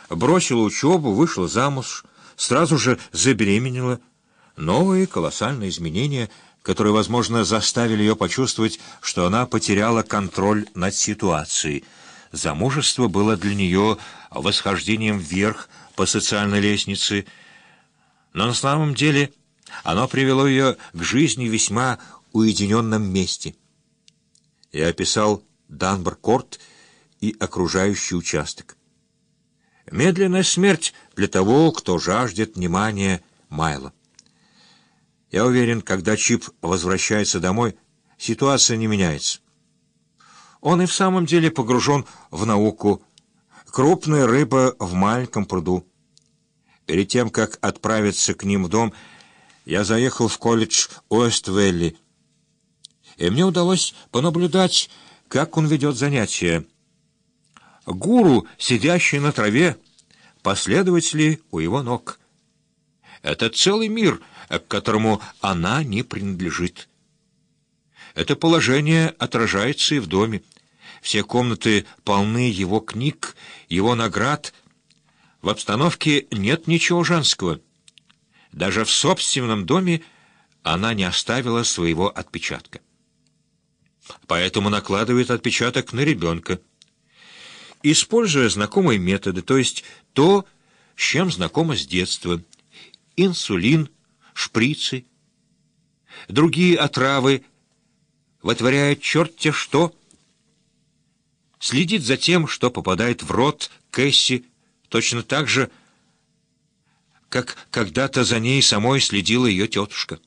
бросила учебу, вышла замуж, сразу же забеременела. Новые колоссальные изменения, которые, возможно, заставили ее почувствовать, что она потеряла контроль над ситуацией. Замужество было для нее восхождением вверх по социальной лестнице, но на самом деле оно привело ее к жизни в весьма уединенном месте. Я описал Данбор-Корт и окружающий участок. Медленная смерть для того, кто жаждет внимания Майло. Я уверен, когда Чип возвращается домой, ситуация не меняется. Он и в самом деле погружен в науку. Крупная рыба в маленьком пруду. Перед тем, как отправиться к ним в дом, я заехал в колледж Уэст-Вэлли, и мне удалось понаблюдать, как он ведет занятия. Гуру, сидящий на траве, последователи у его ног. Это целый мир, к которому она не принадлежит. Это положение отражается и в доме. Все комнаты полны его книг, его наград. В обстановке нет ничего женского. Даже в собственном доме она не оставила своего отпечатка. Поэтому накладывает отпечаток на ребенка, используя знакомые методы, то есть то, с чем знакома с детства. Инсулин, шприцы, другие отравы, вытворяет черт-те что. Следит за тем, что попадает в рот Кэсси, точно так же, как когда-то за ней самой следила ее тетушка.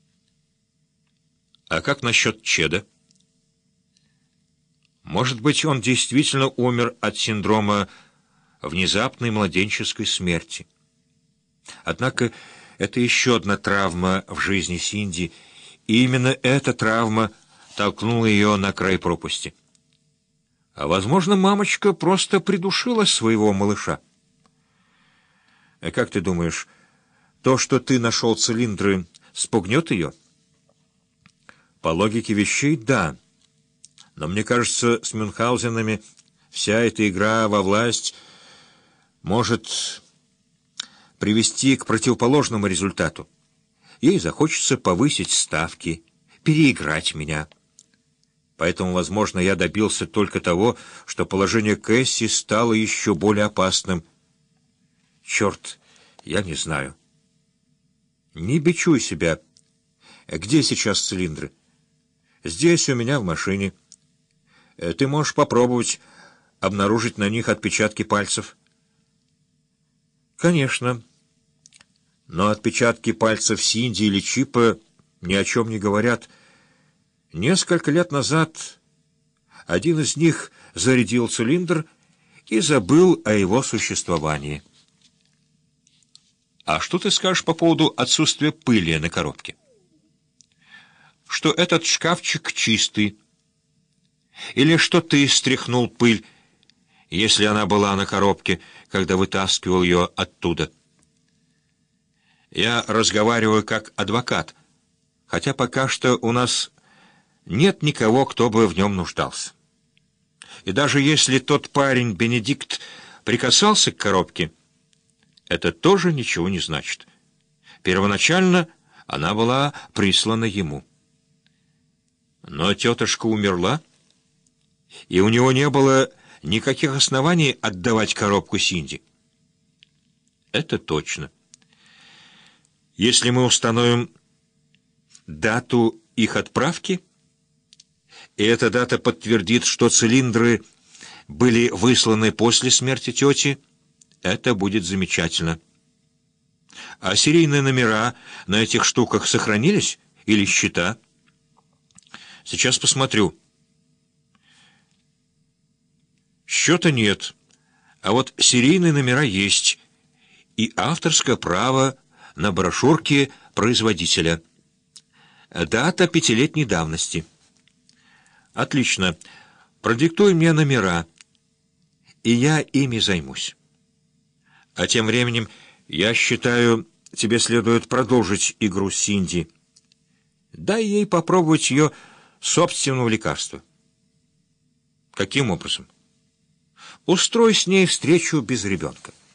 А как насчет Чеда? Может быть, он действительно умер от синдрома внезапной младенческой смерти. Однако это еще одна травма в жизни Синди, и именно эта травма толкнула ее на край пропасти. А, возможно, мамочка просто придушила своего малыша. Как ты думаешь, то, что ты нашел цилиндры, спугнет ее? По логике вещей, да. Но мне кажется, с Мюнхгаузенами вся эта игра во власть может привести к противоположному результату. Ей захочется повысить ставки, переиграть меня. Поэтому, возможно, я добился только того, что положение Кэсси стало еще более опасным. Черт, я не знаю. Не бичуй себя. Где сейчас цилиндры? Здесь у меня в машине. Ты можешь попробовать обнаружить на них отпечатки пальцев. Конечно. Но отпечатки пальцев Синди или Чипа ни о чем не говорят. Несколько лет назад один из них зарядил цилиндр и забыл о его существовании. А что ты скажешь по поводу отсутствия пыли на коробке? Что этот шкафчик чистый. Или что ты стряхнул пыль, если она была на коробке, когда вытаскивал ее оттуда. Я разговариваю как адвокат, хотя пока что у нас нет никого, кто бы в нем нуждался. И даже если тот парень, Бенедикт, прикасался к коробке, это тоже ничего не значит. Первоначально она была прислана ему. Но тетушка умерла, и у него не было никаких оснований отдавать коробку Синди. Это точно. Если мы установим дату их отправки, и эта дата подтвердит, что цилиндры были высланы после смерти тети, это будет замечательно. А серийные номера на этих штуках сохранились или счета? Сейчас посмотрю. Счета нет, а вот серийные номера есть, и авторское право на брошюрке производителя. Дата 5-летней давности. Отлично. Продиктуй мне номера, и я ими займусь. А тем временем, я считаю, тебе следует продолжить игру с Синди. Дай ей попробовать ее собственного лекарства. Каким образом? Устрой с ней встречу без ребенка.